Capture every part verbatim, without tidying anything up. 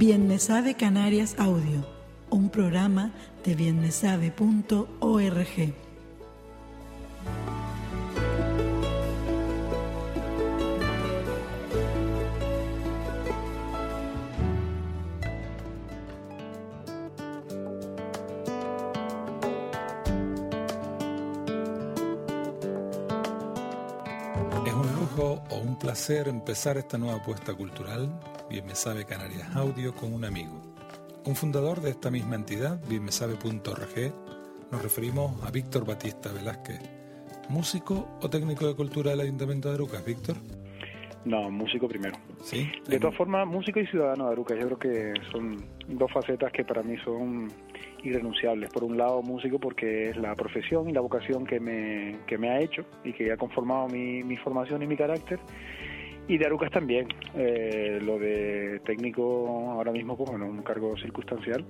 Bien Me Sabe Canarias Audio, un programa de bien me sabe punto org. Es un lujo o un placer empezar esta nueva apuesta cultural, Bien Me Sabe Canarias Audio, con un amigo. Un fundador de esta misma entidad, bien me sabe punto org, nos referimos a Víctor Batista Velázquez. ¿Músico o técnico de cultura del Ayuntamiento de Arucas, Víctor? No, músico primero. ¿Sí? De todas formas, músico y ciudadano de Arucas, yo creo que son dos facetas que para mí son irrenunciables. Por un lado, músico porque es la profesión y la vocación que me, que me ha hecho y que ha conformado mi, mi formación y mi carácter. Y de Arucas también, eh, lo de técnico ahora mismo, pues bueno, un cargo circunstancial,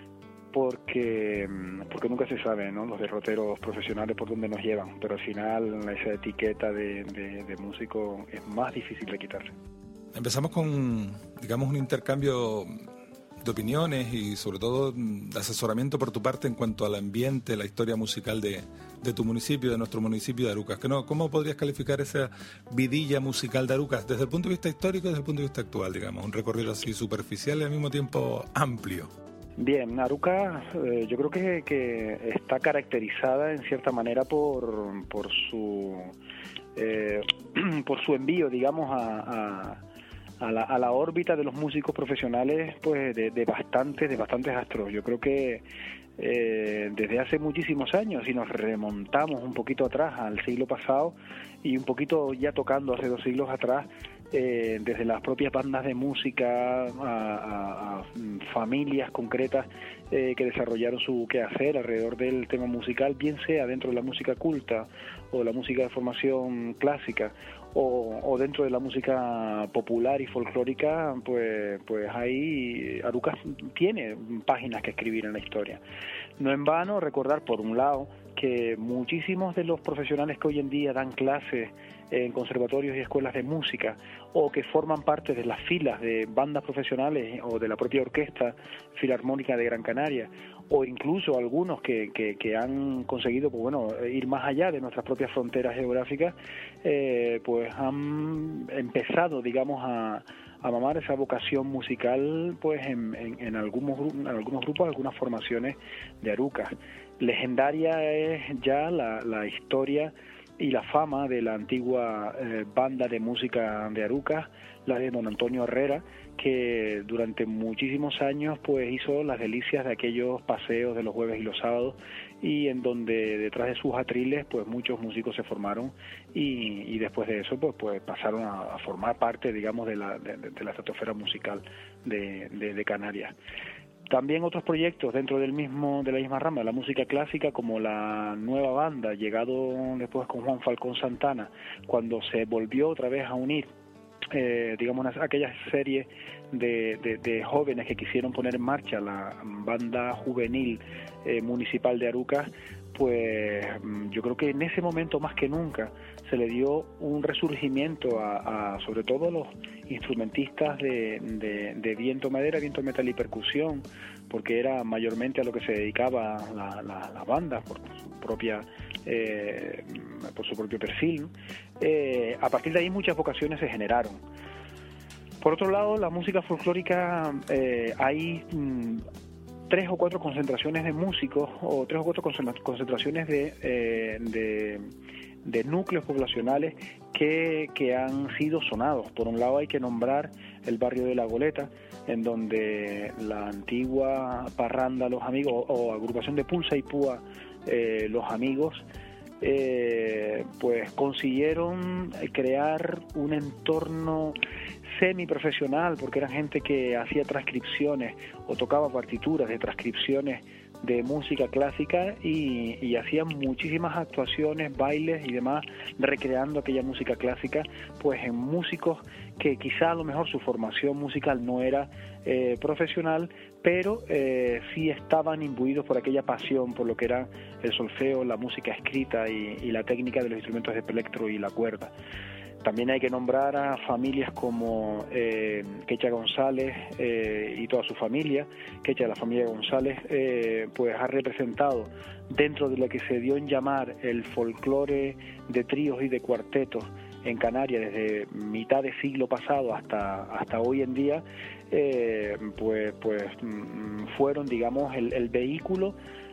porque porque nunca se sabe, ¿no?, los derroteros profesionales por dónde nos llevan, pero al final esa etiqueta de, de, de músico es más difícil de quitarse. Empezamos con, digamos, un intercambio de opiniones y sobre todo de asesoramiento por tu parte en cuanto al ambiente, la historia musical de, de tu municipio, de nuestro municipio de Arucas. ¿No? ¿Cómo podrías calificar esa vidilla musical de Arucas desde el punto de vista histórico y desde el punto de vista actual, digamos? Un recorrido así superficial y al mismo tiempo amplio. Bien, Arucas eh, yo creo que, que está caracterizada en cierta manera por, por su eh, por su envío, digamos, a... a A la, a la órbita de los músicos profesionales, pues de, de bastantes, de bastantes astros. Yo creo que eh, desde hace muchísimos años, si nos remontamos un poquito atrás al siglo pasado y un poquito ya tocando hace dos siglos atrás, eh, desde las propias bandas de música a, a, a familias concretas eh, que desarrollaron su quehacer alrededor del tema musical, bien sea dentro de la música culta o la música de formación clásica, O, o dentro de la música popular y folclórica, pues pues ahí Arucas tiene páginas que escribir en la historia. No en vano recordar, por un lado, que muchísimos de los profesionales que hoy en día dan clases en conservatorios y escuelas de música o que forman parte de las filas de bandas profesionales o de la propia Orquesta Filarmónica de Gran Canaria, o incluso algunos que, que, que han conseguido, pues bueno, ir más allá de nuestras propias fronteras geográficas, eh, pues han empezado, digamos, a, a mamar esa vocación musical, pues en, en, en, algunos, en algunos grupos, algunas formaciones de Arucas. Legendaria es ya la, la historia y la fama de la antigua eh, banda de música de Arucas, la de don Antonio Herrera, que durante muchísimos años pues hizo las delicias de aquellos paseos de los jueves y los sábados, y en donde detrás de sus atriles pues muchos músicos se formaron y, y después de eso pues pues pasaron a, a formar parte, digamos, de la de, de la estratosfera musical de, de, de Canarias. También otros proyectos dentro del mismo de la misma rama, la música clásica, como la nueva banda, llegado después con Juan Falcón Santana, cuando se volvió otra vez a unir, eh, digamos, aquella serie de, de, de jóvenes que quisieron poner en marcha la banda juvenil eh, municipal de Arucas, pues yo creo que en ese momento más que nunca se le dio un resurgimiento a, a sobre todo los instrumentistas de, de, de viento madera, viento metal y percusión, porque era mayormente a lo que se dedicaba la, la, la banda por su propia eh, por su propio perfil, ¿no? Eh, a partir de ahí muchas vocaciones se generaron. Por otro lado, la música folclórica, eh, hay mmm, tres o cuatro concentraciones de músicos o tres o cuatro concentraciones de, eh, de, de núcleos poblacionales que, que han sido sonados. Por un lado hay que nombrar el barrio de La Goleta, en donde la antigua parranda Los Amigos o, o agrupación de Pulsa y Púa eh, Los Amigos, eh, pues consiguieron crear un entorno semiprofesional, porque eran gente que hacía transcripciones o tocaba partituras de transcripciones de música clásica y, y hacían muchísimas actuaciones, bailes y demás, recreando aquella música clásica, pues en músicos que quizá a lo mejor su formación musical no era eh, profesional, pero eh, sí estaban imbuidos por aquella pasión por lo que era el solfeo, la música escrita y, y la técnica de los instrumentos de plectro y la cuerda. También hay que nombrar a familias como eh, Quecha González eh, y toda su familia. Quecha, la familia González, eh, pues ha representado dentro de lo que se dio en llamar el folclore de tríos y de cuartetos en Canarias desde mitad de siglo pasado hasta hasta hoy en día, eh, pues pues fueron, digamos, el, el vehículo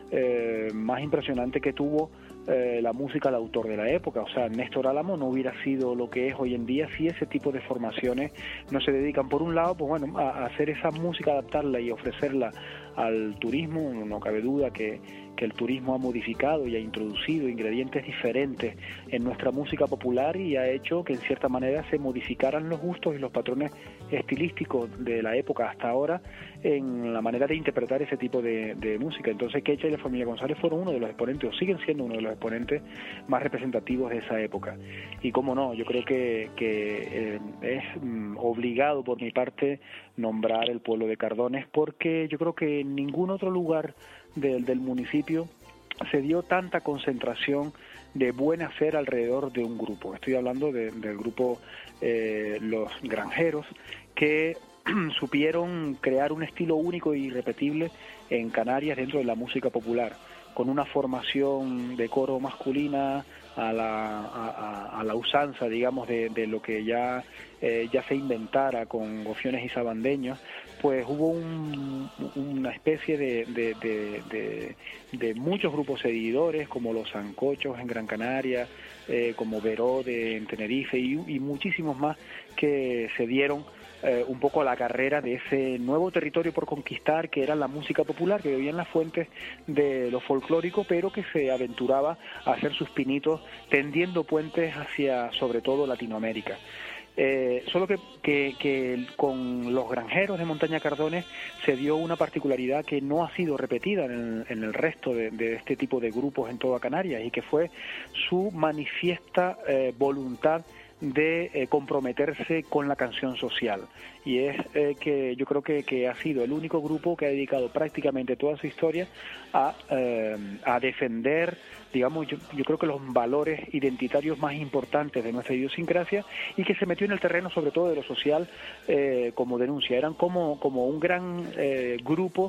eh, más impresionante que tuvo eh, la música de autor de la época. O sea, Néstor Álamo no hubiera sido lo que es hoy en día si ese tipo de formaciones no se dedican, por un lado, pues bueno, a, a hacer esa música, adaptarla y ofrecerla al turismo. No cabe duda que que el turismo ha modificado y ha introducido ingredientes diferentes en nuestra música popular y ha hecho que en cierta manera se modificaran los gustos y los patrones estilísticos de la época hasta ahora en la manera de interpretar ese tipo de, de música. Entonces Quecha y la familia González fueron uno de los exponentes, o siguen siendo uno de los exponentes más representativos de esa época. Y cómo no, yo creo que, que eh, es mm, obligado por mi parte nombrar el pueblo de Cardones, porque yo creo que en ningún otro lugar del, del municipio se dio tanta concentración de buen hacer alrededor de un grupo. Estoy hablando de, del grupo eh, Los Granjeros, que supieron crear un estilo único e irrepetible en Canarias dentro de la música popular, con una formación de coro masculina a la, a, a la usanza, digamos, de, de lo que ya, eh, ya se inventara con gofiones y sabandeños. Pues hubo un, una especie de, de, de, de, de muchos grupos seguidores, como los Sancochos en Gran Canaria, eh, como Verode en Tenerife y, y muchísimos más que se dieron eh, un poco a la carrera de ese nuevo territorio por conquistar, que era la música popular, que bebía en las fuentes de lo folclórico, pero que se aventuraba a hacer sus pinitos tendiendo puentes hacia, sobre todo, Latinoamérica. Eh, solo que, que, que con los Granjeros de Montaña Cardones se dio una particularidad que no ha sido repetida en el, en el resto de, de este tipo de grupos en toda Canarias, y que fue su manifiesta eh, voluntad de eh, comprometerse con la canción social. Y es eh, que yo creo que, que ha sido el único grupo que ha dedicado prácticamente toda su historia a, eh, a defender, digamos, yo, yo creo que los valores identitarios más importantes de nuestra idiosincrasia, y que se metió en el terreno sobre todo de lo social eh, como denuncia. Eran como, como un gran eh, grupo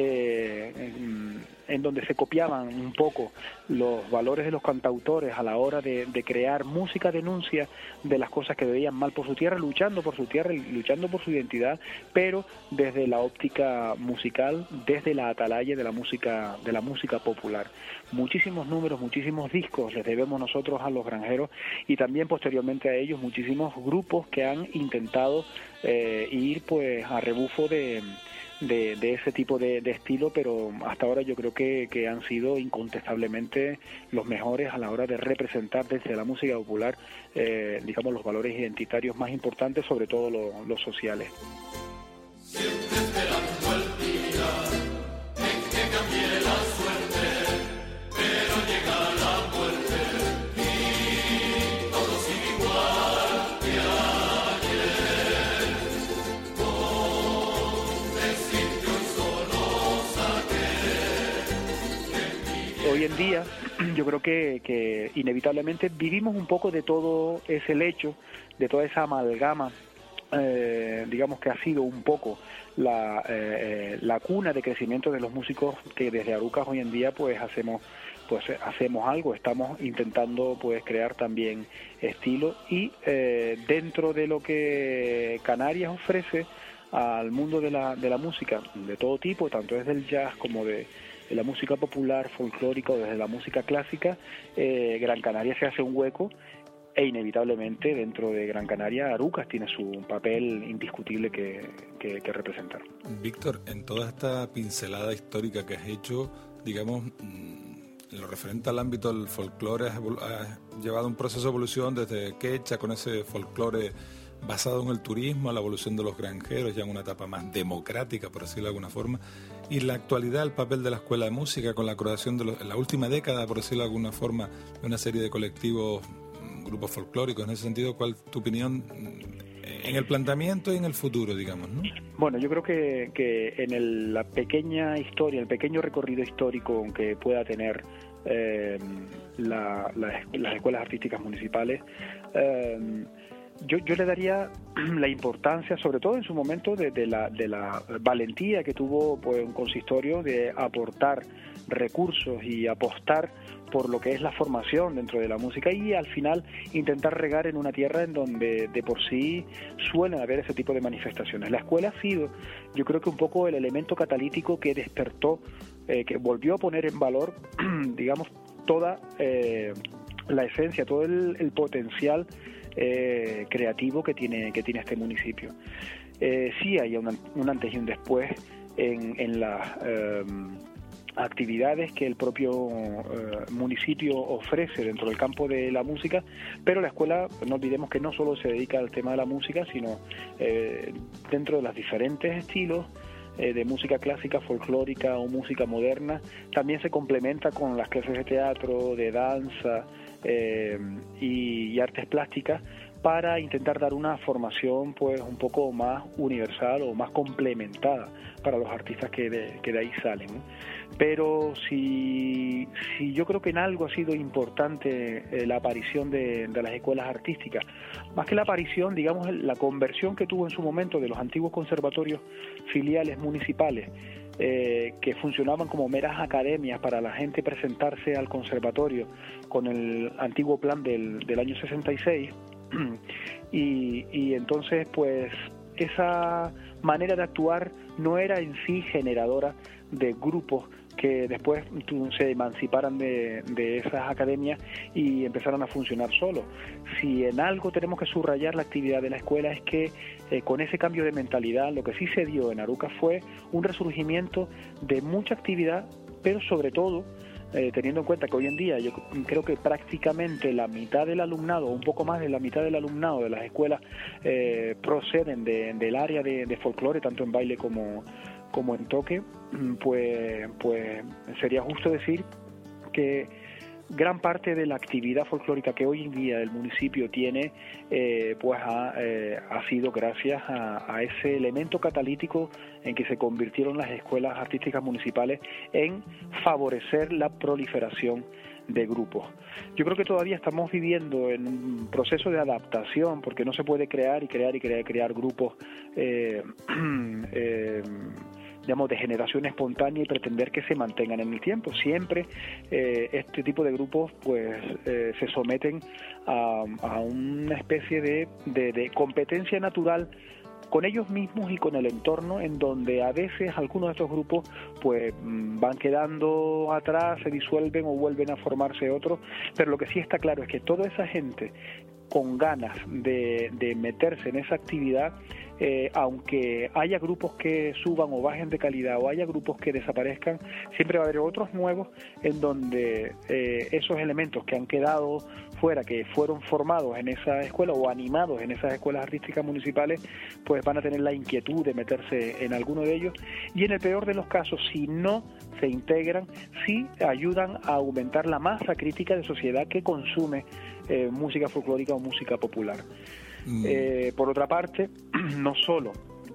eh, en, en donde se copiaban un poco los valores de los cantautores a la hora de, de crear música denuncia de las cosas que veían mal por su tierra, luchando por su tierra y luchando por su identidad, pero desde la óptica musical, desde la atalaya de la música de la música popular. Muchísimos números, muchísimos discos les debemos nosotros a los Granjeros, y también posteriormente a ellos muchísimos grupos que han intentado eh, ir pues a rebufo de De, de ese tipo de, de estilo, pero hasta ahora yo creo que, que han sido incontestablemente los mejores a la hora de representar desde la música popular, eh, digamos, los valores identitarios más importantes, sobre todo lo, los sociales. Siempre esperando el día en que cambie la suerte, pero llega la muerte y todo sigue igual que ayer. Hoy en día yo creo que, que inevitablemente vivimos un poco de todo ese lecho, de toda esa amalgama, eh, digamos que ha sido un poco la, eh, la cuna de crecimiento de los músicos, que desde Arucas hoy en día pues hacemos pues hacemos algo, estamos intentando pues crear también estilo, y eh, dentro de lo que Canarias ofrece al mundo de la, de la música de todo tipo, tanto desde el jazz como de de la música popular, folclórica, o desde la música clásica, eh, Gran Canaria se hace un hueco, e inevitablemente dentro de Gran Canaria Arucas tiene su papel indiscutible que, que, que representar. Víctor, en toda esta pincelada histórica que has hecho, digamos, en lo referente al ámbito del folclore, has, has llevado un proceso de evolución desde Quecha, con ese folclore basado en el turismo, a la evolución de los granjeros, ya en una etapa más democrática, por decirlo de alguna forma, y la actualidad, el papel de la Escuela de Música, con la creación de los, en la última década, por decirlo de alguna forma, de una serie de colectivos, grupos folclóricos. En ese sentido, ¿cuál es tu opinión en el planteamiento y en el futuro, digamos, ¿no? Bueno, yo creo que, que en el, la pequeña historia, el pequeño recorrido histórico que pueda tener eh, la, la, las escuelas artísticas municipales. Eh, yo, yo le daría la importancia, sobre todo en su momento, de, de, la, de la valentía que tuvo pues un consistorio de aportar recursos y apostar por lo que es la formación dentro de la música y al final intentar regar en una tierra en donde de por sí suelen haber ese tipo de manifestaciones. La escuela ha sido, yo creo que un poco el elemento catalítico que despertó, eh, que volvió a poner en valor, digamos, toda eh, la esencia, todo el, el potencial eh, creativo que tiene, que tiene este municipio. Eh, sí hay un, un antes y un después en, en las... Eh, actividades que el propio eh, municipio ofrece dentro del campo de la música, pero la escuela, no olvidemos que no solo se dedica al tema de la música, sino eh, dentro de los diferentes estilos eh, de música clásica, folclórica o música moderna, también se complementa con las clases de teatro, de danza eh, y, y artes plásticas, para intentar dar una formación pues un poco más universal o más complementada para los artistas que de, que de ahí salen, ¿no? Pero si, si yo creo que en algo ha sido importante eh, la aparición de, de las escuelas artísticas, más que la aparición, digamos, la conversión que tuvo en su momento de los antiguos conservatorios filiales municipales, Eh, que funcionaban como meras academias para la gente presentarse al conservatorio con el antiguo plan del, del año sesenta y seis, y, y entonces pues esa manera de actuar no era en sí generadora de grupos que después se emanciparan de, de esas academias y empezaran a funcionar solos. Si en algo tenemos que subrayar la actividad de la escuela es que eh, con ese cambio de mentalidad lo que sí se dio en Arucas fue un resurgimiento de mucha actividad, pero sobre todo eh, teniendo en cuenta que hoy en día yo creo que prácticamente la mitad del alumnado, un poco más de la mitad del alumnado de las escuelas eh, proceden de, del área de, de folclore, tanto en baile como como en toque, pues, pues sería justo decir que gran parte de la actividad folclórica que hoy en día el municipio tiene, eh, pues ha, eh, ha sido gracias a, a ese elemento catalítico en que se convirtieron las escuelas artísticas municipales en favorecer la proliferación de grupos. Yo creo que todavía estamos viviendo en un proceso de adaptación, porque no se puede crear y crear y crear, crear grupos eh, eh, digamos, de generación espontánea y pretender que se mantengan en el tiempo. Siempre eh, este tipo de grupos pues eh, se someten a, a una especie de, de, de competencia natural con ellos mismos y con el entorno, en donde a veces algunos de estos grupos pues van quedando atrás, se disuelven o vuelven a formarse otros, pero lo que sí está claro es que toda esa gente con ganas de, de meterse en esa actividad, eh, aunque haya grupos que suban o bajen de calidad o haya grupos que desaparezcan, siempre va a haber otros nuevos en donde eh, esos elementos que han quedado fuera, que fueron formados en esa escuela o animados en esas escuelas artísticas municipales, pues van a tener la inquietud de meterse en alguno de ellos, y en el peor de los casos, si no se integran, sí ayudan a aumentar la masa crítica de sociedad que consume eh, música folclórica o música popular. Mm. Eh, por otra parte, no solo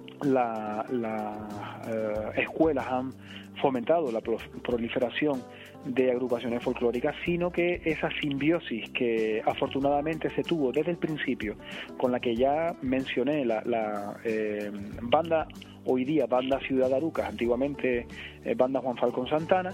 las la, eh, escuelas han fomentado la proliferación de agrupaciones folclóricas, sino que esa simbiosis que afortunadamente se tuvo desde el principio, con la que ya mencioné, la, la eh, banda, hoy día banda Ciudad Arucas, antiguamente eh, banda Juan Falcón Santana,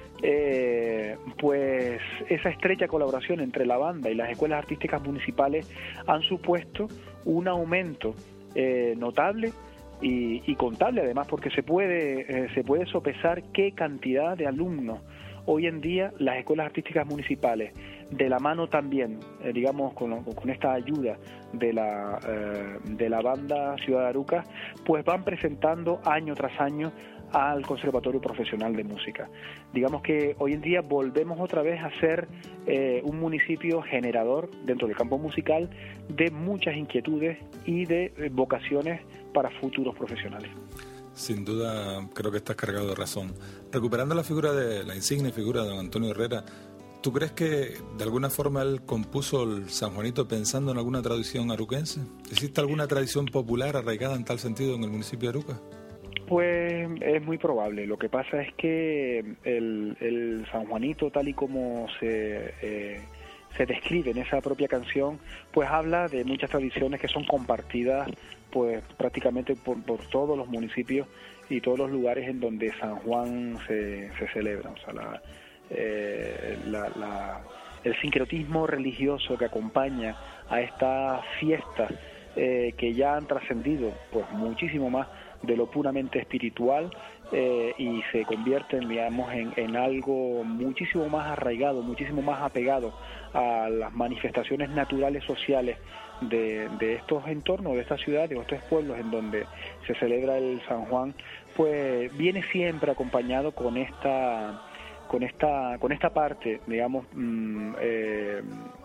eh, pues esa estrecha colaboración entre la banda y las escuelas artísticas municipales han supuesto un aumento eh, notable y, y contable, además, porque se puede eh, se puede sopesar qué cantidad de alumnos hoy en día las escuelas artísticas municipales, de la mano también, eh, digamos, con, con esta ayuda de la eh, de la banda Ciudad de Arucas, pues van presentando año tras año al Conservatorio Profesional de Música. Digamos que hoy en día volvemos otra vez a ser eh, un municipio generador dentro del campo musical de muchas inquietudes y de eh, vocaciones para futuros profesionales. Sin duda, creo que estás cargado de razón. Recuperando la figura de la insigne figura de don Antonio Herrera, ¿tú crees que de alguna forma él compuso el San Juanito pensando en alguna tradición aruquense? ¿Existe alguna tradición popular arraigada en tal sentido en el municipio de Arucas? Pues es muy probable. Lo que pasa es que el, el San Juanito, tal y como se eh, se describe en esa propia canción, pues habla de muchas tradiciones que son compartidas pues prácticamente por, por todos los municipios y todos los lugares en donde San Juan se, se celebra. O sea, la, eh, la, la, el sincretismo religioso que acompaña a estas fiestas eh, que ya han trascendido pues muchísimo más de lo puramente espiritual eh, y se convierten, digamos, en, en algo muchísimo más arraigado, muchísimo más apegado a las manifestaciones naturales sociales de, de estos entornos, de estas ciudades, de estos pueblos en donde se celebra el San Juan, pues viene siempre acompañado con esta, con esta, con esta parte, digamos, mmm, eh,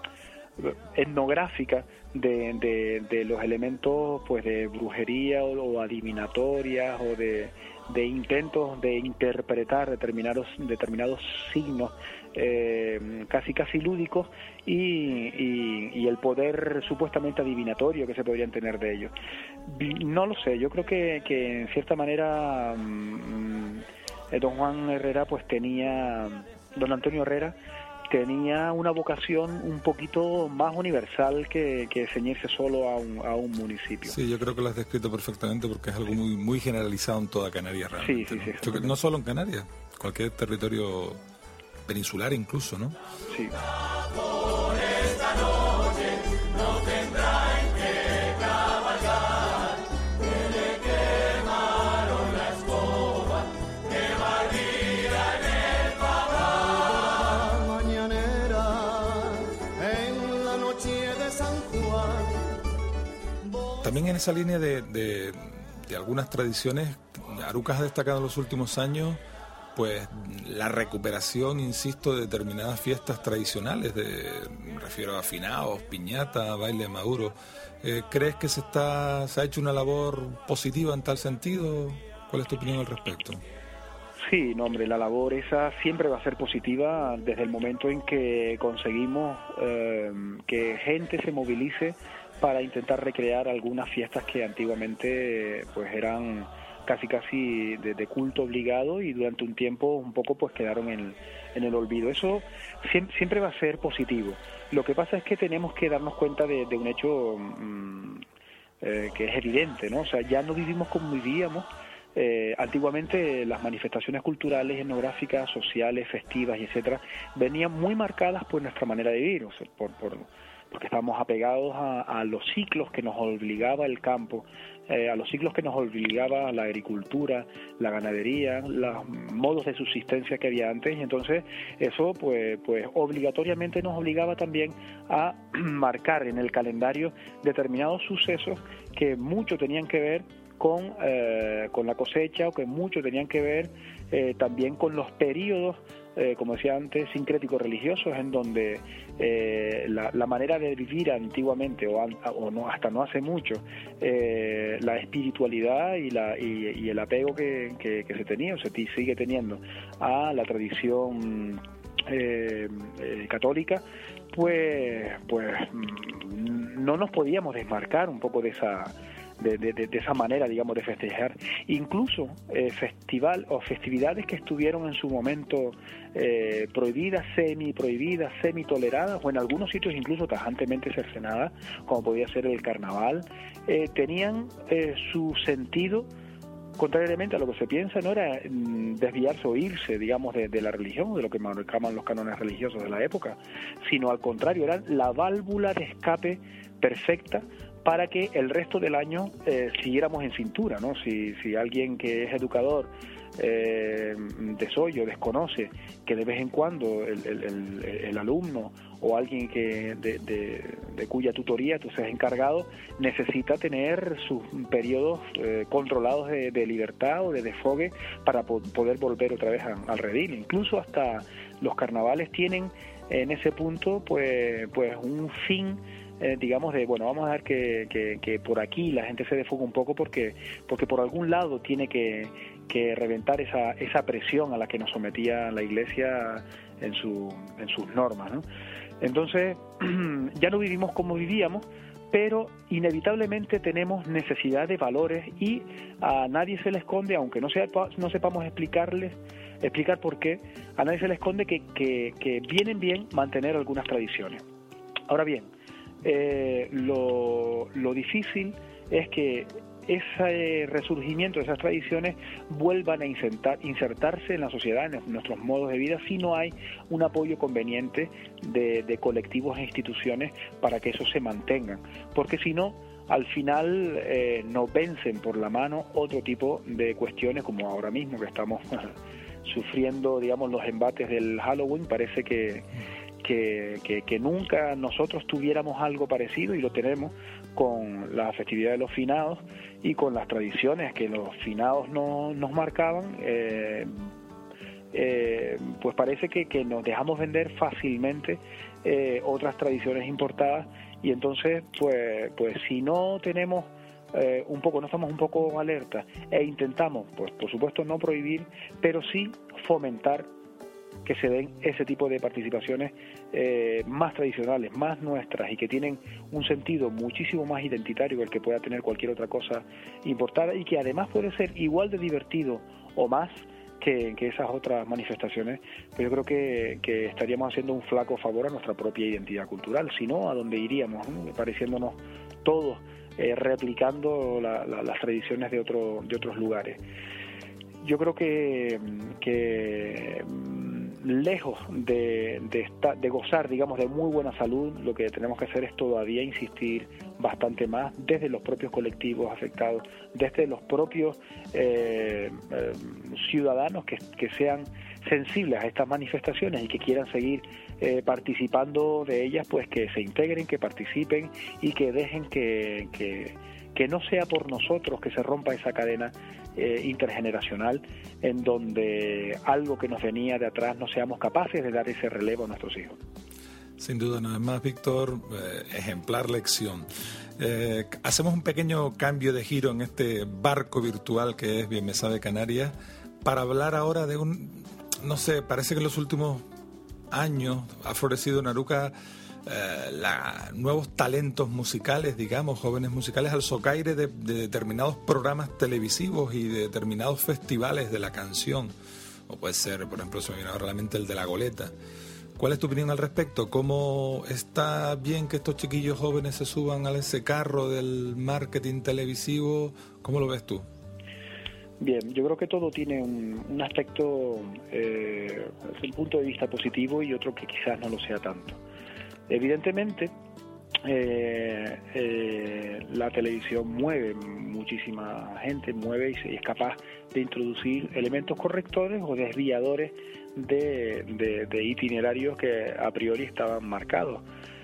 etnográfica de, de, de los elementos pues de brujería o, o adivinatorias o de, de intentos de interpretar determinados determinados signos eh, casi casi lúdicos y, y, y el poder supuestamente adivinatorio que se podrían tener de ellos. No lo sé, yo creo que, que en cierta manera mmm, don Juan Herrera pues tenía, don Antonio Herrera tenía una vocación un poquito más universal que, que ceñirse solo a un, a un municipio. Sí, yo creo que lo has descrito perfectamente porque es algo muy muy generalizado en toda Canarias realmente. Sí, sí, ¿no? sí. No solo en Canarias, cualquier territorio peninsular incluso, ¿no? Sí. Por esta noche no tendrá en qué cabalgar, que le quemaron la escoba, que barbilla en el pagar. Mañanera, en la noche de San Juan. También en esa línea de, de, de algunas tradiciones, Arucas ha destacado en los últimos años pues la recuperación, insisto, de determinadas fiestas tradicionales, de, me refiero a finaos, piñata, baile maduro. Eh, ¿Crees que se está se ha hecho una labor positiva en tal sentido? ¿Cuál es tu opinión al respecto? Sí, no, hombre, la labor esa siempre va a ser positiva desde el momento en que conseguimos eh, que gente se movilice para intentar recrear algunas fiestas que antiguamente pues eran casi casi de, de culto obligado y durante un tiempo un poco pues quedaron en, en el olvido. Eso siempre, siempre va a ser positivo. Lo que pasa es que tenemos que darnos cuenta de, de un hecho mmm, eh, que es evidente, ¿no? O sea, ya no vivimos como vivíamos. Eh, antiguamente las manifestaciones culturales, etnográficas, sociales, festivas y etcétera venían muy marcadas por nuestra manera de vivir, o sea, por, por, porque estábamos apegados a, a los ciclos que nos obligaba el campo, eh, a los ciclos que nos obligaba la agricultura, la ganadería, los modos de subsistencia que había antes, y entonces eso pues, pues obligatoriamente nos obligaba también a marcar en el calendario determinados sucesos que mucho tenían que ver con, eh, con la cosecha o que mucho tenían que ver eh, también con los periodos, eh, como decía antes, sincréticos religiosos, en donde eh, la, la manera de vivir antiguamente o, o no hasta no hace mucho, eh, la espiritualidad y, la, y, y el apego que, que, que se tenía o se sigue teniendo a la tradición eh, eh, católica, pues, pues no nos podíamos desmarcar un poco de esa De, de, de esa manera, digamos, de festejar. Incluso eh, festival o festividades que estuvieron en su momento eh, prohibidas, semi-prohibidas, semi-toleradas, o en algunos sitios incluso tajantemente cercenadas, como podía ser el carnaval, eh, tenían eh, su sentido, contrariamente a lo que se piensa, no era mm, desviarse o irse, digamos, de, de la religión, de lo que marcaban los cánones religiosos de la época, sino al contrario, era la válvula de escape perfecta para que el resto del año eh, siguiéramos en cintura, ¿no? Si, si alguien que es educador eh, desoye o desconoce que de vez en cuando el, el, el, el alumno o alguien que de, de, de cuya tutoría tú seas encargado necesita tener sus periodos eh, controlados de, de libertad o de desfogue para po poder volver otra vez a, al redil. Incluso hasta los carnavales tienen en ese punto pues, pues un fin, Eh, digamos, de, bueno, vamos a ver que, que, que por aquí la gente se defoga un poco porque porque por algún lado tiene que, que reventar esa esa presión a la que nos sometía la Iglesia en, su, en sus normas, ¿no? Entonces, ya no vivimos como vivíamos, pero inevitablemente tenemos necesidad de valores y a nadie se le esconde, aunque no, sepa, no sepamos explicarles, explicar por qué, a nadie se le esconde que, que, que vienen bien mantener algunas tradiciones. Ahora bien, eh, lo, lo difícil es que ese resurgimiento de esas tradiciones vuelvan a insertar, insertarse en la sociedad, en nuestros modos de vida, si no hay un apoyo conveniente de, de colectivos e instituciones para que eso se mantengan, porque si no, al final eh, nos vencen por la mano otro tipo de cuestiones, como ahora mismo que estamos sufriendo, digamos, los embates del Halloween. Parece que Que, que, que nunca nosotros tuviéramos algo parecido, y lo tenemos con la festividad de los finados y con las tradiciones que los finados no, nos marcaban. Eh, eh, pues parece que, que nos dejamos vender fácilmente eh, otras tradiciones importadas, y entonces pues, pues si no tenemos eh, un poco, no estamos un poco alerta e intentamos, pues por supuesto no prohibir, pero sí fomentar que se den ese tipo de participaciones eh, más tradicionales, más nuestras, y que tienen un sentido muchísimo más identitario que el que pueda tener cualquier otra cosa importada, y que además puede ser igual de divertido o más que, que esas otras manifestaciones. Pero yo creo que, que estaríamos haciendo un flaco favor a nuestra propia identidad cultural, si no, ¿a dónde iríamos? ¿no? Pareciéndonos todos eh, replicando la, la, las tradiciones de, otro, de otros lugares. Yo creo que, que lejos de, de, estar, de gozar, digamos, de muy buena salud, lo que tenemos que hacer es todavía insistir bastante más desde los propios colectivos afectados, desde los propios eh, eh, ciudadanos que, que sean sensibles a estas manifestaciones y que quieran seguir eh, participando de ellas, pues que se integren, que participen y que dejen que, que, que no sea por nosotros que se rompa esa cadena Eh, intergeneracional, en donde algo que nos venía de atrás no seamos capaces de dar ese relevo a nuestros hijos. Sin duda, nada más, Víctor, eh, ejemplar lección. Eh, hacemos un pequeño cambio de giro en este barco virtual que es Bien Me Sabe Canarias, para hablar ahora de un, no sé, parece que en los últimos años ha florecido en Aruca Eh, la, nuevos talentos musicales, digamos, jóvenes musicales al socaire de, de determinados programas televisivos y de determinados festivales de la canción, o puede ser, por ejemplo, se me viene ahora a la mente el de La Goleta. ¿Cuál es tu opinión al respecto? ¿Cómo está bien que estos chiquillos jóvenes se suban a ese carro del marketing televisivo? ¿Cómo lo ves tú? Bien, yo creo que todo tiene un, un aspecto eh, desde un punto de vista positivo y otro que quizás no lo sea tanto. Evidentemente, eh, eh, la televisión mueve muchísima gente, mueve y es capaz de introducir elementos correctores o desviadores de, de, de itinerarios que a priori estaban marcados.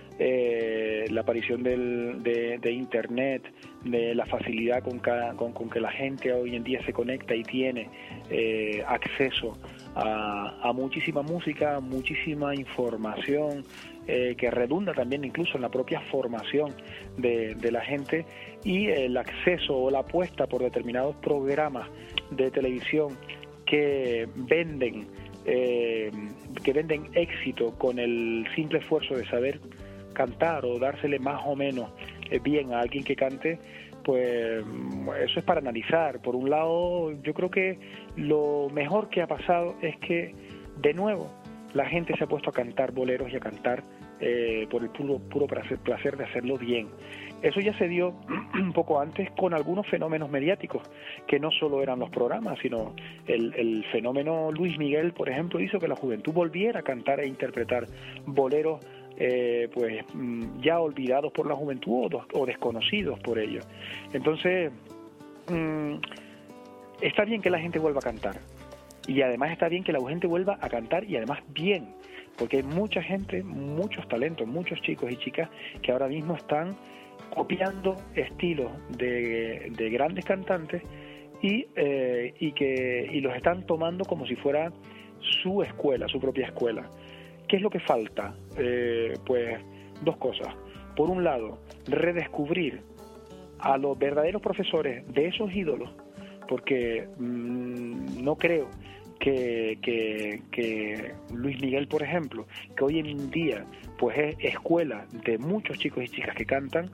Eh, la aparición del, de, de Internet, de la facilidad con, cada, con, con que la gente hoy en día se conecta y tiene eh, acceso a, a muchísima música, muchísima información, eh, que redunda también incluso en la propia formación de, de la gente, y el acceso o la apuesta por determinados programas de televisión que venden, eh, que venden éxito con el simple esfuerzo de saber cantar o dársele más o menos bien a alguien que cante, pues eso es para analizar. Por un lado, yo creo que lo mejor que ha pasado es que, de nuevo, la gente se ha puesto a cantar boleros y a cantar eh, por el puro, puro placer, placer de hacerlo bien. Eso ya se dio un poco antes con algunos fenómenos mediáticos, que no solo eran los programas, sino el, el fenómeno Luis Miguel, por ejemplo, hizo que la juventud volviera a cantar e interpretar boleros Eh, pues ya olvidados por la juventud o, o desconocidos por ellos. Entonces, mmm, está bien que la gente vuelva a cantar, y además está bien que la gente vuelva a cantar y además bien, porque hay mucha gente, muchos talentos, muchos chicos y chicas que ahora mismo están copiando estilos de, de grandes cantantes y, eh, y que y los están tomando como si fuera su escuela, su propia escuela. ¿Qué es lo que falta? Eh, pues dos cosas. Por un lado, redescubrir a los verdaderos profesores de esos ídolos, porque mmm, no creo que, que, que Luis Miguel, por ejemplo, que hoy en día pues es escuela de muchos chicos y chicas que cantan,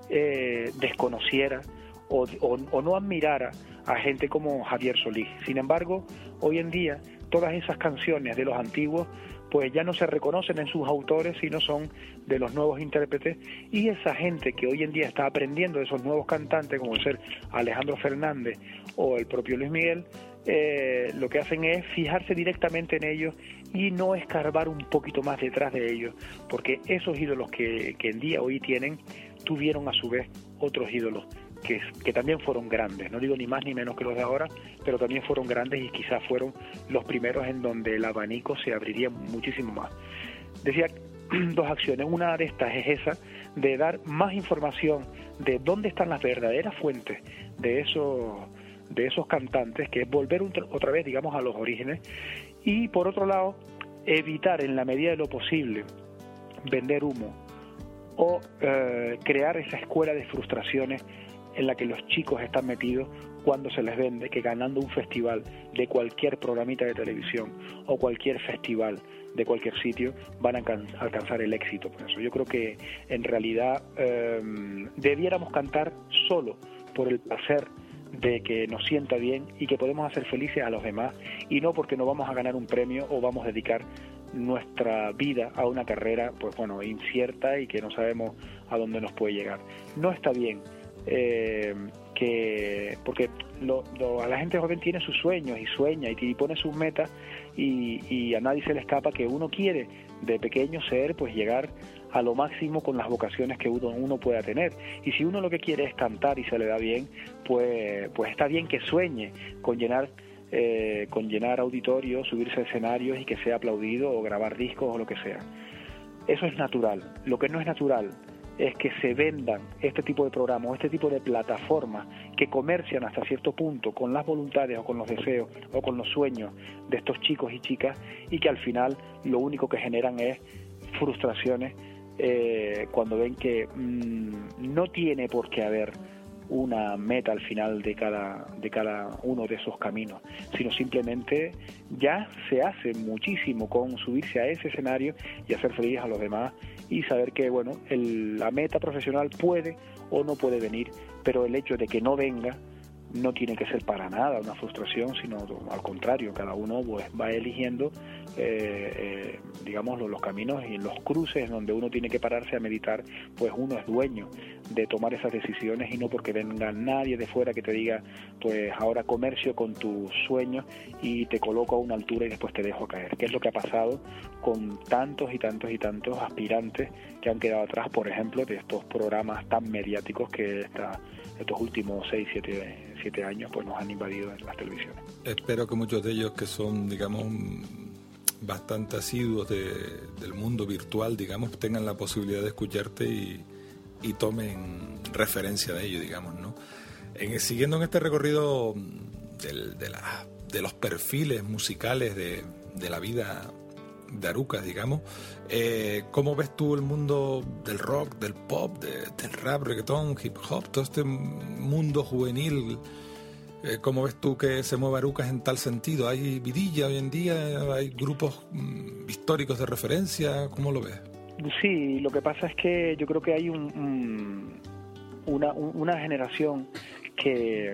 eh, desconociera o, o, o no admirara a gente como Javier Solís. Sin embargo, hoy en día todas esas canciones de los antiguos pues ya no se reconocen en sus autores, sino son de los nuevos intérpretes, y esa gente que hoy en día está aprendiendo de esos nuevos cantantes, como el ser Alejandro Fernández o el propio Luis Miguel, eh, lo que hacen es fijarse directamente en ellos y no escarbar un poquito más detrás de ellos, porque esos ídolos que, que en día hoy tienen, tuvieron a su vez otros ídolos que, que también fueron grandes, no digo ni más ni menos que los de ahora, pero también fueron grandes y quizás fueron los primeros en donde el abanico se abriría muchísimo más. Decía dos acciones, una de estas es esa, de dar más información de dónde están las verdaderas fuentes de esos, de esos cantantes, que es volver otra vez, digamos, a los orígenes, y por otro lado, evitar en la medida de lo posible vender humo o eh, crear esa escuela de frustraciones en la que los chicos están metidos cuando se les vende que ganando un festival de cualquier programita de televisión o cualquier festival de cualquier sitio van a alcanzar el éxito. Por eso yo creo que en realidad eh, debiéramos cantar solo por el placer de que nos sienta bien y que podemos hacer felices a los demás, y no porque no vamos a ganar un premio o vamos a dedicar nuestra vida a una carrera pues bueno, incierta y que no sabemos a dónde nos puede llegar. No está bien eh, que porque lo, lo, a la gente joven tiene sus sueños y sueña y, y pone sus metas, y, y a nadie se le escapa que uno quiere de pequeño ser, pues llegar a lo máximo con las vocaciones que uno, uno pueda tener, y si uno lo que quiere es cantar y se le da bien, pues pues está bien que sueñe con llenar eh, con llenar auditorios, subirse a escenarios y que sea aplaudido, o grabar discos o lo que sea. Eso es natural. Lo que no es natural es que se vendan este tipo de programas, este tipo de plataformas que comercian hasta cierto punto con las voluntades o con los deseos o con los sueños de estos chicos y chicas, y que al final lo único que generan es frustraciones eh, cuando ven que mmm, no tiene por qué haber una meta al final de cada de cada uno de esos caminos, sino simplemente ya se hace muchísimo con subirse a ese escenario y hacer feliz a los demás, y saber que bueno, el, la meta profesional puede o no puede venir, pero el hecho de que no venga no tiene que ser para nada una frustración, sino al contrario, cada uno pues va eligiendo eh, eh, digamos los, los caminos y los cruces donde uno tiene que pararse a meditar, pues uno es dueño de tomar esas decisiones, y no porque venga nadie de fuera que te diga pues ahora comercio con tus sueños y te coloco a una altura y después te dejo caer, que es lo que ha pasado con tantos y tantos y tantos aspirantes que han quedado atrás, por ejemplo, de estos programas tan mediáticos que esta, estos últimos seis, siete siete años pues nos han invadido en las televisiones. Espero que muchos de ellos, que son digamos bastante asiduos de, del mundo virtual, digamos, tengan la posibilidad de escucharte y, y tomen referencia de ello, digamos, ¿no? En, siguiendo en este recorrido del, de, la, de los perfiles musicales de, de la vida de Arucas, digamos, eh, ¿cómo ves tú el mundo del rock, del pop, de, del rap, reggaetón, hip hop, todo este mundo juvenil? Eh, ¿Cómo ves tú que se mueve Arucas en tal sentido? ¿Hay vidilla hoy en día? ¿Hay grupos mm, históricos de referencia? ¿Cómo lo ves? Sí, lo que pasa es que yo creo que hay un, un, una, un, una generación que,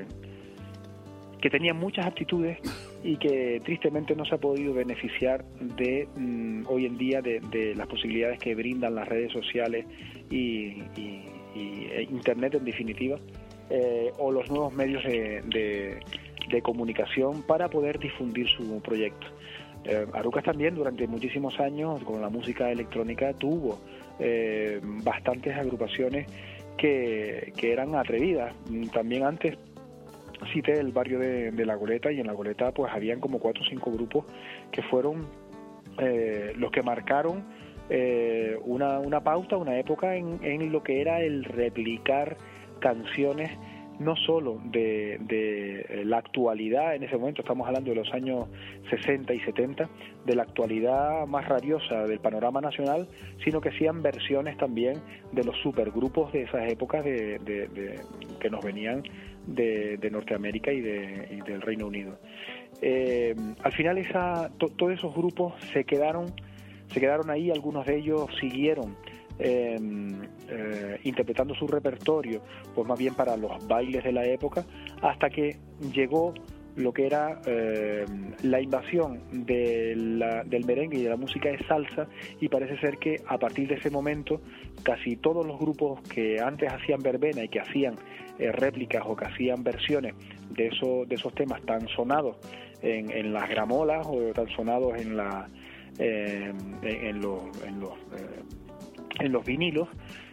que tenía muchas aptitudes y que tristemente no se ha podido beneficiar de mm, hoy en día de, de las posibilidades que brindan las redes sociales y, y, y e Internet en definitiva, eh, o los nuevos medios de, de, de comunicación para poder difundir su proyecto. Eh, Arucas también durante muchísimos años con la música electrónica tuvo eh, bastantes agrupaciones que, que eran atrevidas. También antes cité el barrio de, de La Goleta, y en La Goleta pues habían como cuatro o cinco grupos que fueron eh, los que marcaron eh, una, una pauta, una época en, en lo que era el replicar canciones no solo de, de la actualidad, en ese momento estamos hablando de los años sesenta y setenta, de la actualidad más radiosa del panorama nacional, sino que hacían versiones también de los supergrupos de esas épocas de, de, de, que nos venían de, de Norteamérica y, de, y del Reino Unido. Eh, al final esa, to, todos esos grupos se quedaron, se quedaron ahí, algunos de ellos siguieron eh, eh, interpretando su repertorio, pues más bien para los bailes de la época, hasta que llegó lo que era eh, la invasión de la, del merengue y de la música de salsa, y parece ser que a partir de ese momento casi todos los grupos que antes hacían verbena y que hacían eh, réplicas o que hacían versiones de, eso, de esos temas tan sonados en, en las gramolas o tan sonados en, la, eh, en, en los, en los, eh, en los vinilos,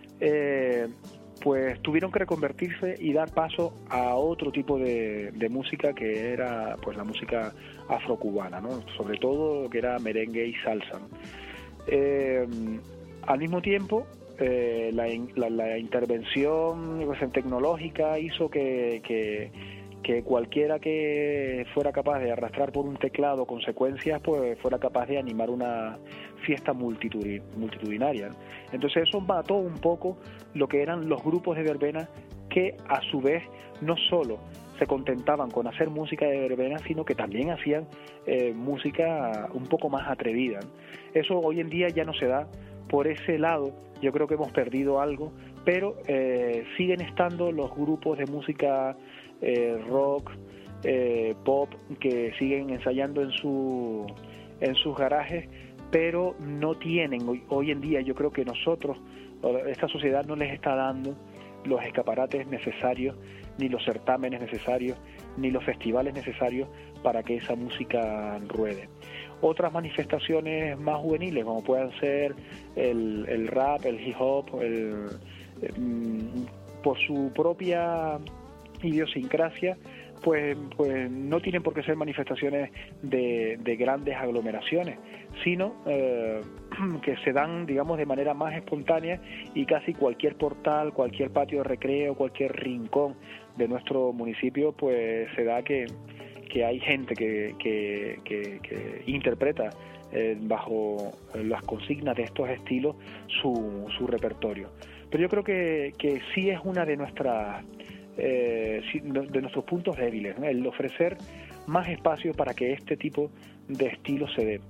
eh, pues tuvieron que reconvertirse y dar paso a otro tipo de, de música, que era pues la música afrocubana, ¿no? Sobre todo que era merengue y salsa. Eh, al mismo tiempo, eh, la, la, la intervención pues, tecnológica hizo que, que, que cualquiera que fuera capaz de arrastrar por un teclado consecuencias, pues fuera capaz de animar una fiesta multitudinaria. Entonces eso mató un poco lo que eran los grupos de verbena, que a su vez no solo se contentaban con hacer música de verbena, sino que también hacían eh, música un poco más atrevida. Eso hoy en día ya no se da. Por ese lado yo creo que hemos perdido algo, pero eh, siguen estando los grupos de música eh, rock, eh, pop, que siguen ensayando en su en sus garajes, pero no tienen, hoy, hoy en día yo creo que nosotros, esta sociedad no les está dando los escaparates necesarios, ni los certámenes necesarios, ni los festivales necesarios para que esa música ruede. Otras manifestaciones más juveniles, como puedan ser el, el rap, el hip hop, el, el, por su propia idiosincrasia, Pues, pues no tienen por qué ser manifestaciones de, de grandes aglomeraciones, sino eh, que se dan, digamos, de manera más espontánea, y casi cualquier portal, cualquier patio de recreo, cualquier rincón de nuestro municipio, pues se da que, que hay gente que, que, que, que interpreta eh, bajo las consignas de estos estilos su, su repertorio. Pero yo creo que, que sí es una de nuestras... Eh, de nuestros puntos débiles, ¿no? El ofrecer más espacio para que este tipo de estilos se dé.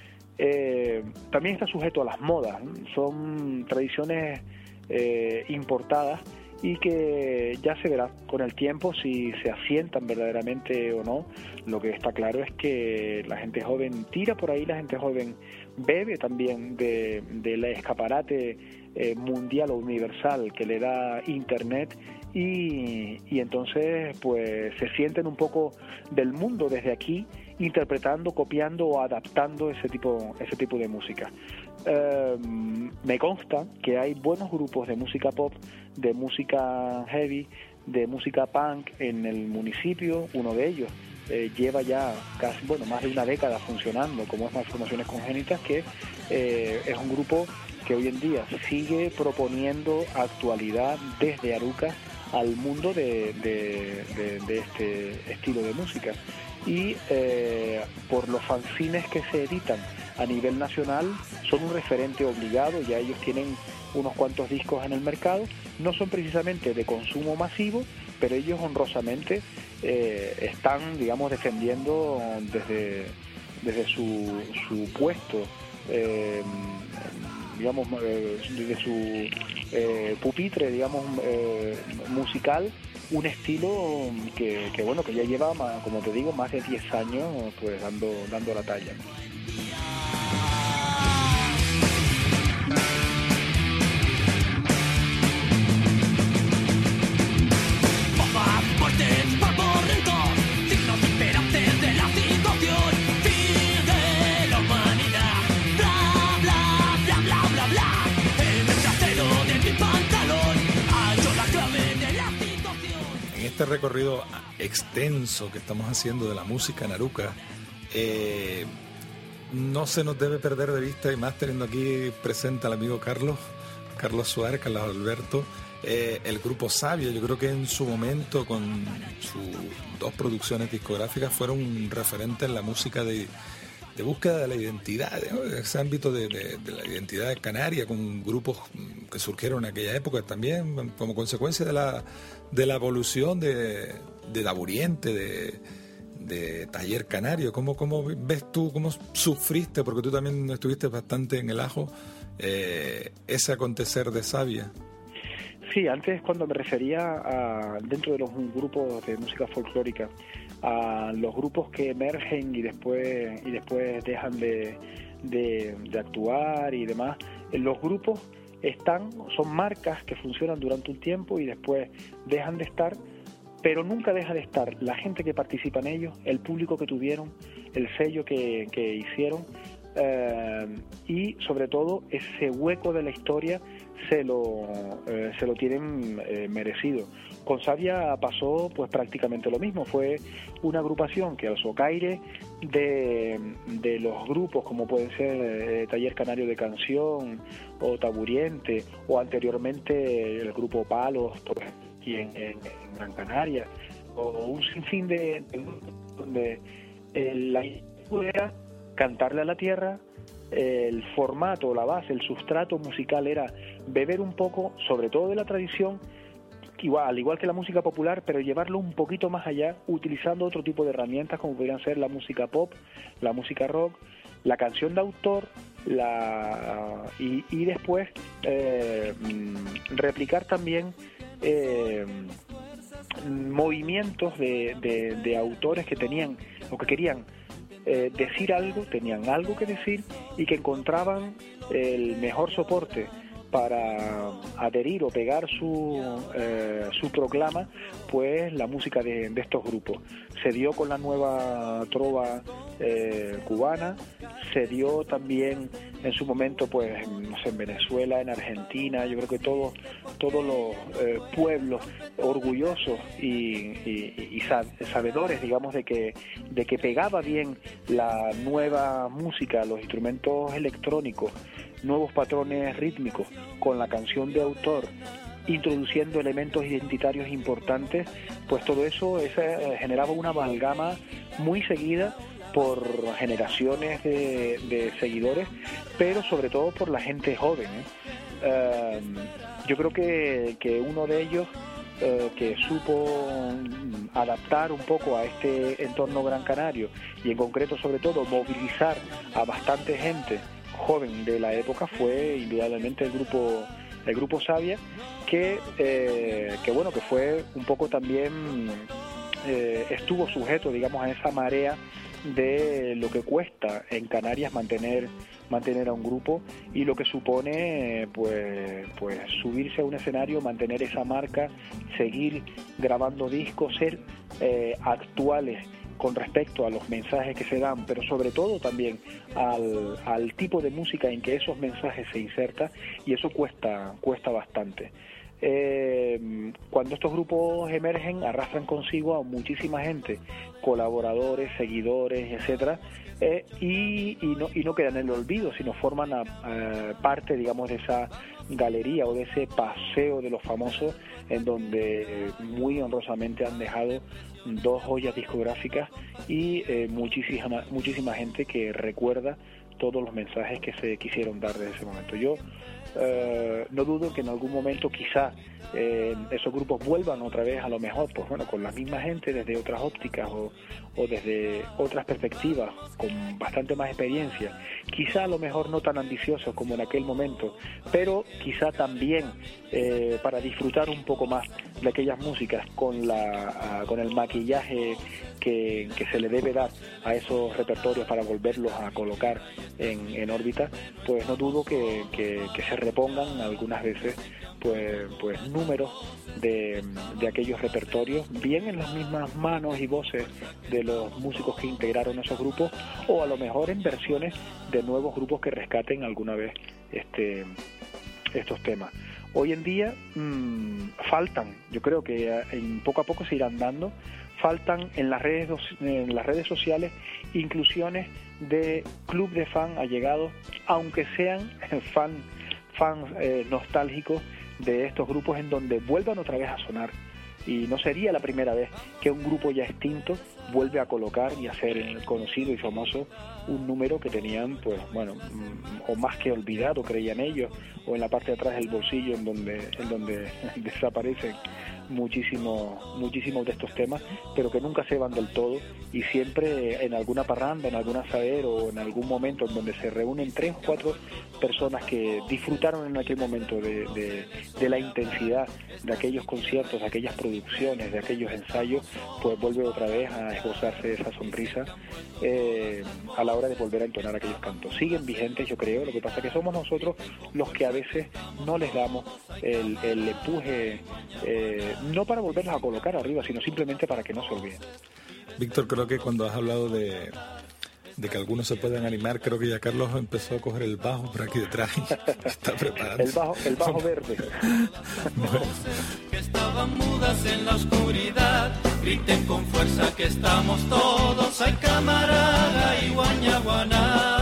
Eh, también está sujeto a las modas, ¿no? Son tradiciones eh, importadas, y que ya se verá con el tiempo si se asientan verdaderamente o no. Lo que está claro es que la gente joven tira por ahí, la gente joven bebe también de, del escaparate eh, mundial o universal que le da Internet, y, y entonces pues se sienten un poco del mundo desde aquí, interpretando, copiando o adaptando ese tipo, ese tipo de música. Eh, me consta que hay buenos grupos de música pop, de música heavy, de música punk en el municipio. Uno de ellos eh, lleva ya casi, bueno, más de una década funcionando, como es Malformaciones Congénitas, que eh, es un grupo que hoy en día sigue proponiendo actualidad desde Arucas al mundo de, de, de, de este estilo de música. Y eh, por los fanzines que se editan a nivel nacional, son un referente obligado. Ya ellos tienen unos cuantos discos en el mercado, no son precisamente de consumo masivo, pero ellos honrosamente eh, están, digamos, defendiendo desde, desde su, su puesto, eh, digamos, eh, desde su eh, pupitre, digamos, eh, musical, un estilo que, que bueno, que ya lleva, como te digo, más de diez años pues dando, dando la talla. Este recorrido extenso que estamos haciendo de la música en Arucas, eh, no se nos debe perder de vista, y más teniendo aquí presente al amigo Carlos, Carlos Suárez, Carlos Alberto, eh, el grupo Sabia. Yo creo que en su momento, con sus dos producciones discográficas, fueron un referente en la música de, de búsqueda de la identidad, ¿no? Ese ámbito de, de, de la identidad canaria, con grupos que surgieron en aquella época también como consecuencia de la de la evolución de, de Daburiente, de, de Taller Canario. ¿Cómo, cómo ves tú, cómo sufriste, porque tú también estuviste bastante en el ajo, eh, ese acontecer de Savia? Sí, antes cuando me refería a, dentro de los grupos de música folclórica, a los grupos que emergen y después y después dejan de, de, de actuar y demás, los grupos están, son marcas que funcionan durante un tiempo y después dejan de estar, pero nunca deja de estar la gente que participa en ellos, el público que tuvieron, el sello que, que hicieron, eh, y sobre todo ese hueco de la historia se lo eh, se lo tienen eh, merecido. Con Savia pasó pues prácticamente lo mismo. Fue una agrupación que alzó caire de, de los grupos como pueden ser eh, Taller Canario de Canción o Taburiente, o anteriormente el grupo Palos aquí en, en, en Gran Canaria, o un sinfín de, de donde eh, la idea era cantarle a la tierra. El formato, la base, el sustrato musical era beber un poco, sobre todo de la tradición, igual, al igual que la música popular, pero llevarlo un poquito más allá, utilizando otro tipo de herramientas como podrían ser la música pop, la música rock, la canción de autor, la y, y después eh, replicar también eh, movimientos de, de, de autores que tenían o que querían Eh, decir algo, tenían algo que decir y que encontraban el mejor soporte para adherir o pegar su eh, su proclama, pues la música de, de estos grupos. Se dio con la nueva trova eh, cubana, se dio también en su momento, pues no sé, en Venezuela, en Argentina. Yo creo que todos todos los eh, pueblos orgullosos y, y, y sabedores, digamos, de que de que pegaba bien la nueva música, los instrumentos electrónicos, nuevos patrones rítmicos con la canción de autor, introduciendo elementos identitarios importantes, pues todo eso ese, generaba una amalgama muy seguida por generaciones de, de seguidores, pero sobre todo por la gente joven, ¿eh? Uh, yo creo que, que uno de ellos uh, que supo adaptar un poco a este entorno gran canario y en concreto sobre todo movilizar a bastante gente joven de la época fue indudablemente el grupo el grupo Savia, que eh, que bueno que fue un poco también eh, estuvo sujeto, digamos, a esa marea de lo que cuesta en Canarias mantener mantener a un grupo y lo que supone pues pues subirse a un escenario, mantener esa marca, seguir grabando discos, ser eh, actuales con respecto a los mensajes que se dan, pero sobre todo también al, al tipo de música en que esos mensajes se insertan, y eso cuesta cuesta bastante. Eh, cuando estos grupos emergen arrastran consigo a muchísima gente, colaboradores, seguidores, etcétera, eh, y, y, no, y no quedan en el olvido, sino forman a, a parte, digamos, de esa galería o de ese paseo de los famosos, en donde muy honrosamente han dejado dos joyas discográficas y eh, muchísima muchísima gente que recuerda todos los mensajes que se quisieron dar desde ese momento. Yo eh, no dudo que en algún momento quizá eh, esos grupos vuelvan otra vez, a lo mejor, pues bueno, con la misma gente, desde otras ópticas o, o desde otras perspectivas, con bastante más experiencia, quizá a lo mejor no tan ambiciosos como en aquel momento, pero quizá también eh, para disfrutar un poco más de aquellas músicas con la con el maquillaje que, que se le debe dar a esos repertorios para volverlos a colocar en, en órbita, pues no dudo que, que, que se repongan algunas veces pues pues números de, de aquellos repertorios, bien en las mismas manos y voces de los músicos que integraron esos grupos, o a lo mejor en versiones de nuevos grupos que rescaten alguna vez este estos temas. Hoy en día mmm, faltan, yo creo que en poco a poco se irán dando, faltan en las redes en las redes sociales inclusiones de club de fan allegados, aunque sean fan fans eh, nostálgicos de estos grupos, en donde vuelvan otra vez a sonar. Y no sería la primera vez que un grupo ya extinto vuelve a colocar y hacer conocido y famoso un número que tenían, pues bueno, o más que olvidado, creían ellos, o en la parte de atrás del bolsillo, en donde en donde desaparecen muchísimo, muchísimos de estos temas, pero que nunca se van del todo, y siempre en alguna parranda, en algún asadero o en algún momento en donde se reúnen tres o cuatro personas que disfrutaron en aquel momento de, de, de la intensidad de aquellos conciertos, de aquellas producciones, de aquellos ensayos, pues vuelve otra vez a esbozarse esa sonrisa eh, a la hora de volver a entonar aquellos cantos. Siguen vigentes, yo creo, lo que pasa es que somos nosotros los que a veces no les damos el, el empuje, eh, no para volverlos a colocar arriba, sino simplemente para que no se olviden. Víctor, creo que cuando has hablado de, de que algunos se pueden animar, creo que ya Carlos empezó a coger el bajo por aquí detrás y está preparado. El bajo, el bajo verde. Bueno. Que estaban mudas en la oscuridad, griten con fuerza que estamos todos, ay camarada y guañaguaná.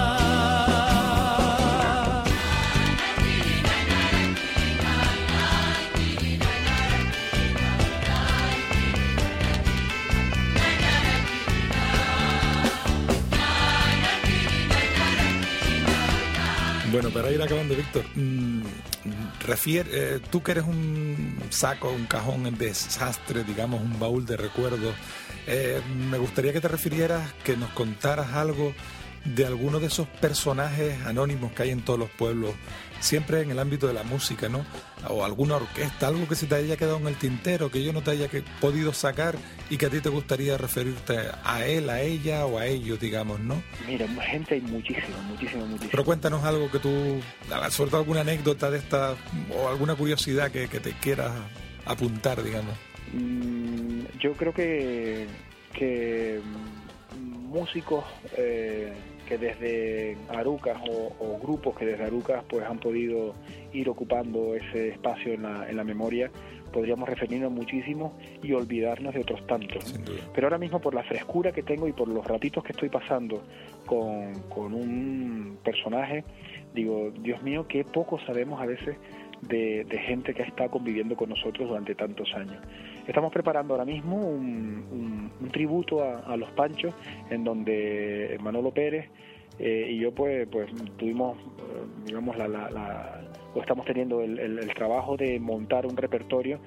Bueno, para ir acabando, Víctor, mmm, refiere, eh, tú que eres un saco, un cajón en desastre, digamos, un baúl de recuerdos, eh, me gustaría que te refirieras, que nos contaras algo de alguno de esos personajes anónimos que hay en todos los pueblos, siempre en el ámbito de la música, ¿no? O alguna orquesta, algo que se te haya quedado en el tintero, que yo no te haya que, podido sacar y que a ti te gustaría referirte a él, a ella o a ellos, digamos, ¿no? Mira, gente hay muchísimo, muchísimo, muchísimo. Pero cuéntanos algo que tú, sobre todo alguna anécdota de esta, o alguna curiosidad que, que te quieras apuntar, digamos. Mm, yo creo que, que músicos eh, que desde Arucas o, o grupos que desde Arucas pues han podido ir ocupando ese espacio en la, en la memoria, podríamos referirnos muchísimo y olvidarnos de otros tantos, ¿no? Pero ahora mismo, por la frescura que tengo y por los ratitos que estoy pasando con, con un personaje, digo, Dios mío, qué poco sabemos a veces de, de gente que ha estado conviviendo con nosotros durante tantos años. Estamos preparando ahora mismo un, un, un tributo a, a los Panchos, en donde Manolo Pérez eh, y yo pues pues tuvimos, digamos, la, la, la o estamos teniendo el, el, el trabajo de montar un repertorio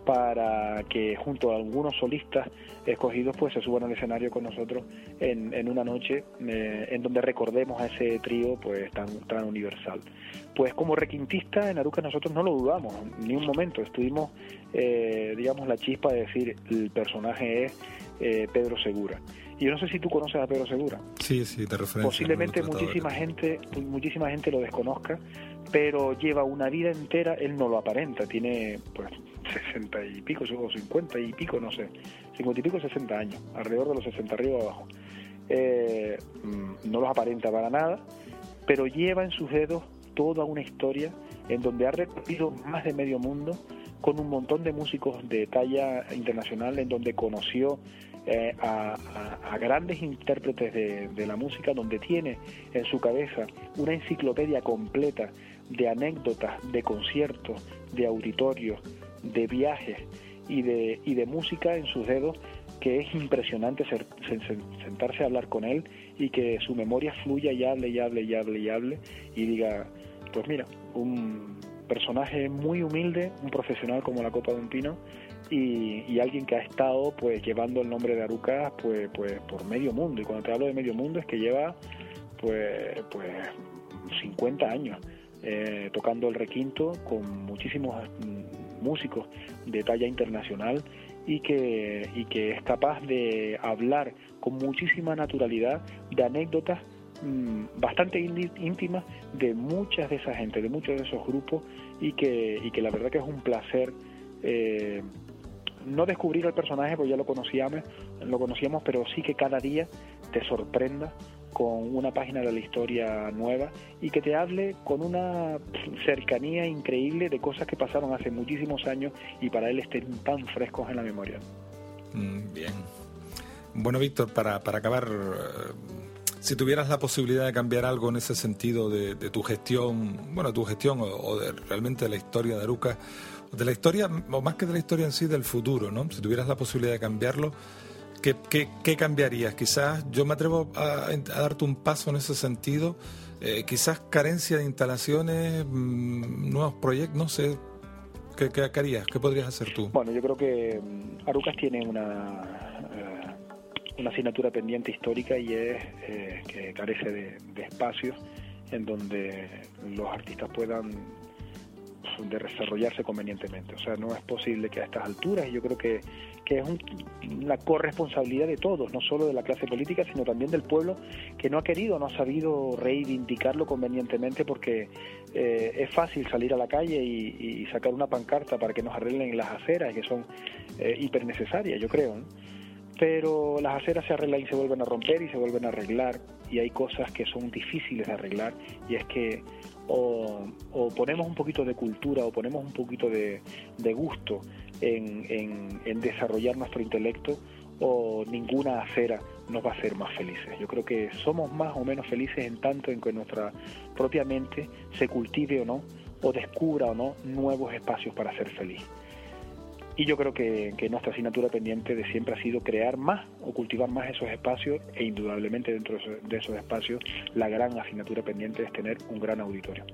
para que junto a algunos solistas escogidos pues se suban al escenario con nosotros en, en una noche eh, en donde recordemos a ese trío pues tan, tan universal. Pues como requintista en Arucas nosotros no lo dudamos ni un momento, estuvimos eh, digamos la chispa de decir el personaje es eh, Pedro Segura. Y yo no sé si tú conoces a Pedro Segura. Sí, sí, te referencia. Posiblemente muchísima gente, muchísima gente lo desconozca, pero lleva una vida entera, él no lo aparenta, tiene pues sesenta y pico, o cincuenta y pico, no sé, cincuenta y pico, sesenta años, alrededor de los sesenta arriba o abajo. Eh, no los aparenta para nada, pero lleva en sus dedos toda una historia en donde ha recorrido más de medio mundo con un montón de músicos de talla internacional, en donde conoció eh, a, a, a grandes intérpretes de, de la música, donde tiene en su cabeza una enciclopedia completa de anécdotas, de conciertos, de auditorios, de viajes y de, y de música en sus dedos, que es impresionante ser, sentarse a hablar con él y que su memoria fluya y hable y hable y hable y hable y diga, pues mira, un personaje muy humilde, un profesional como la copa de un pino y, y alguien que ha estado pues llevando el nombre de Arucas pues, pues por medio mundo, y cuando te hablo de medio mundo es que lleva pues, pues cincuenta años eh, tocando el requinto con muchísimos músicos de talla internacional y que, y que es capaz de hablar con muchísima naturalidad de anécdotas mmm, bastante íntimas de muchas de esa gente, de muchos de esos grupos, y que, y que la verdad que es un placer eh, no descubrir el personaje, porque ya lo conocíamos, lo conocíamos, pero sí que cada día te sorprenda con una página de la historia nueva y que te hable con una cercanía increíble de cosas que pasaron hace muchísimos años y para él estén tan frescos en la memoria. Mm, bien. Bueno, Víctor, para, para acabar, eh, si tuvieras la posibilidad de cambiar algo en ese sentido de, de tu gestión, bueno, tu gestión o, o de realmente de la historia de Arucas, de la historia, o más que de la historia en sí, del futuro, ¿no? Si tuvieras la posibilidad de cambiarlo, ¿Qué, qué, ¿qué cambiarías? Quizás, yo me atrevo a, a darte un paso en ese sentido, eh, quizás carencia de instalaciones, mmm, nuevos proyectos, no sé, ¿qué ¿Qué, qué, qué harías? ¿Qué podrías hacer tú? Bueno, yo creo que Arucas tiene una, eh, una asignatura pendiente histórica y es eh, que carece de, de espacios en donde los artistas puedan de desarrollarse convenientemente. O sea, no es posible que a estas alturas, y yo creo que, que es un, una corresponsabilidad de todos, no solo de la clase política, sino también del pueblo, que no ha querido, no ha sabido reivindicarlo convenientemente, porque eh, es fácil salir a la calle y, y sacar una pancarta para que nos arreglen las aceras, que son eh, hiper necesarias, yo creo, ¿no? Pero las aceras se arreglan y se vuelven a romper y se vuelven a arreglar, y hay cosas que son difíciles de arreglar, y es que o, o ponemos un poquito de cultura o ponemos un poquito de, de gusto en, en, en desarrollar nuestro intelecto, o ninguna acera nos va a hacer más felices. Yo creo que somos más o menos felices en tanto en que nuestra propia mente se cultive o no, o descubra o no nuevos espacios para ser feliz. Y yo creo que, que nuestra asignatura pendiente de siempre ha sido crear más o cultivar más esos espacios, e indudablemente dentro de esos espacios la gran asignatura pendiente es tener un gran auditorio.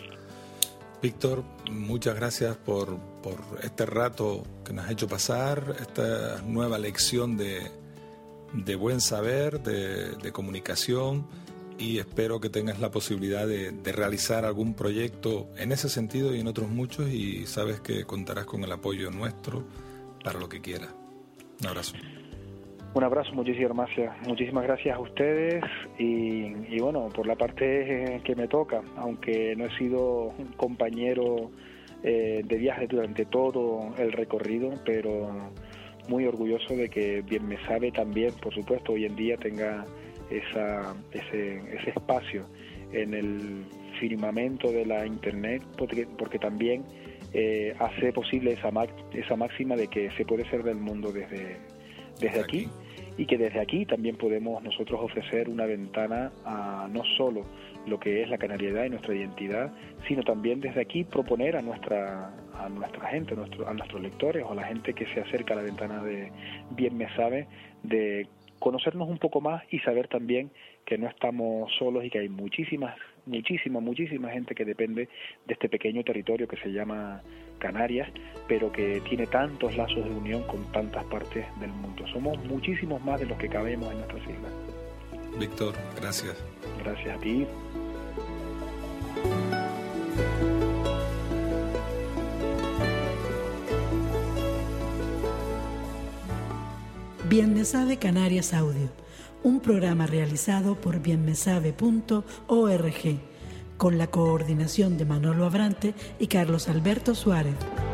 Víctor, muchas gracias por, por este rato que nos has hecho pasar, esta nueva lección de, de buen saber, de, de comunicación, y espero que tengas la posibilidad de, de realizar algún proyecto en ese sentido y en otros muchos, y sabes que contarás con el apoyo nuestro para lo que quieras. Un abrazo. Un abrazo, muchísimas gracias, muchísimas gracias a ustedes y, y bueno, por la parte que me toca, aunque no he sido un compañero eh, de viaje durante todo el recorrido, pero muy orgulloso de que Bien Me Sabe también, por supuesto, hoy en día tenga esa, ese, ese espacio en el firmamento de la internet, porque, porque también eh, hace posible esa, esa máxima de que se puede ser del mundo desde, desde aquí, y que desde aquí también podemos nosotros ofrecer una ventana a no solo lo que es la canariedad y nuestra identidad, sino también desde aquí proponer a nuestra a nuestra gente, a, nuestro, a nuestros lectores o a la gente que se acerca a la ventana de Bien Me Sabe, de conocernos un poco más y saber también que no estamos solos y que hay muchísimas, muchísima, muchísima gente que depende de este pequeño territorio que se llama Canarias, pero que tiene tantos lazos de unión con tantas partes del mundo. Somos muchísimos más de los que cabemos en nuestras islas. Víctor, gracias. Gracias a ti. Bien Me Sabe Canarias Audio, un programa realizado por bien me sabe punto org, con la coordinación de Manolo Abrante y Carlos Alberto Suárez.